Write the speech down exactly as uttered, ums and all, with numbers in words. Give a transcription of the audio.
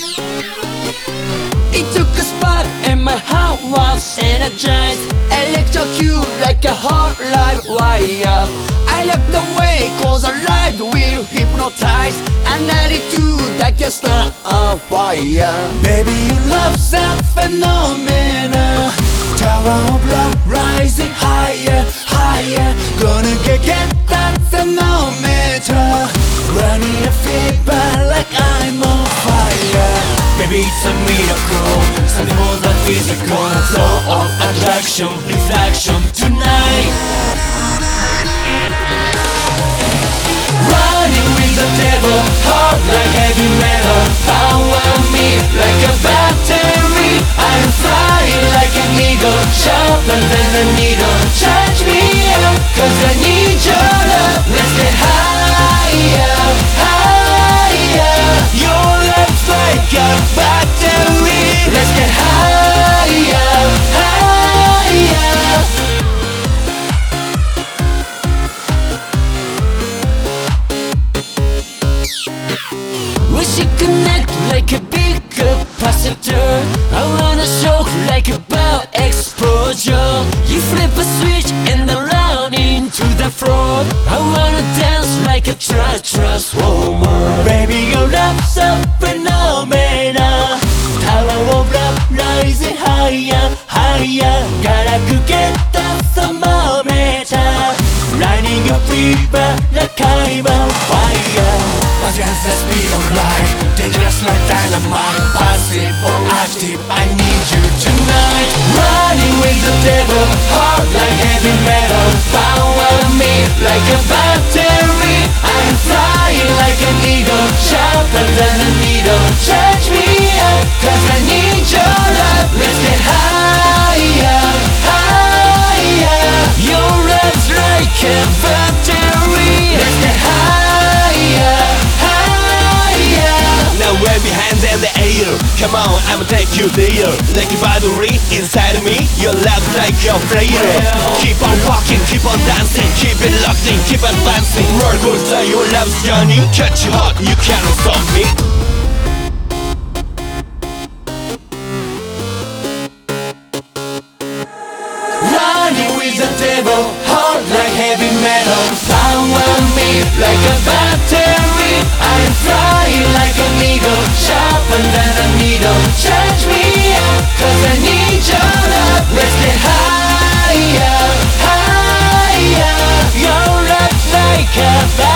It took a spark and my heart was energized. Electrocute like a hot live wire. I left the way cause our life will hypnotize. An attitude that can start a fire. Baby, your love's a phenomenon. Tower of love rising higher, higher. Gonna get, get that thermometer. Running a fever like I'm on fire. Baby, it's a miracle, something more than physical. Flow of attraction, reflection tonight. Running with the devil, heart like heavy metal. Power me like a battery. I'm flying like an eagle, sharper than a needle. Charge me up, cause I need your love. Let's get higher, higher. Your love's like a battery. Let's get higher, higher. We should connect like a big capacitor. I wanna shock like a bow explosion. You flip a switch and then run into the floor. I wanna dance like a tra transformer. Baby, your love's a phenomena. Tower of love rising higher, higher. Gotta go get the thermometer. Lining your fever like I'm on fire. Against the speed of light, dangerous like dynamite. Passive or active, I need you tonight. Running with the devil, heart like heavy metal. Power me like a battery. I'm flying like an eagle, sharper than a needle. Charge me up, cause I need your love. Let's get higher, higher. Your love's like a battery. Let's get higher. Now wave your hands in the air. Come on, I'ma take you there. Like a battery inside of me. Your love like your flare. Keep on walking, keep on dancing. Keep it locked in, keep advancing. Roller coaster, your love's journey. Catch you hot, you cannot stop me. Running with the devil, heart like heavy metal. Power me like a battery. I'm flying like an eagle, sharper than a needle. Charge me up, cause I need your love. Let's get higher, higher. Your love's like a battery.